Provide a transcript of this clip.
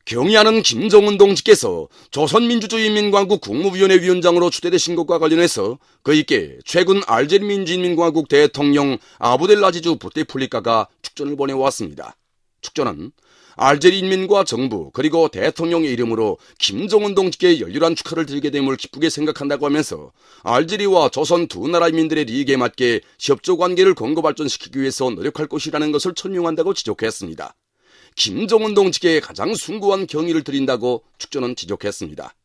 경의하는 김정은 동지께서 조선민주주의인민공화국 국무위원회 위원장으로 추대되신 것과 관련해서 그이께 최근 알제리 민주인민공화국 대통령 아부델 라지즈 부테플리카가 축전을 보내왔습니다. 축전은 알제리 인민과 정부 그리고 대통령의 이름으로 김정은 동지께 열렬한 축하를 드리게 됨을 기쁘게 생각한다고 하면서 알제리와 조선 두 나라 인민들의利益에 맞게 협조관계를 건고 발전시키기 위해서 노력할 것이라는 것을 천명한다고 지적했습니다. 김정은 동지께 가장 숭고한 경의를 드린다고 축전은 지적했습니다.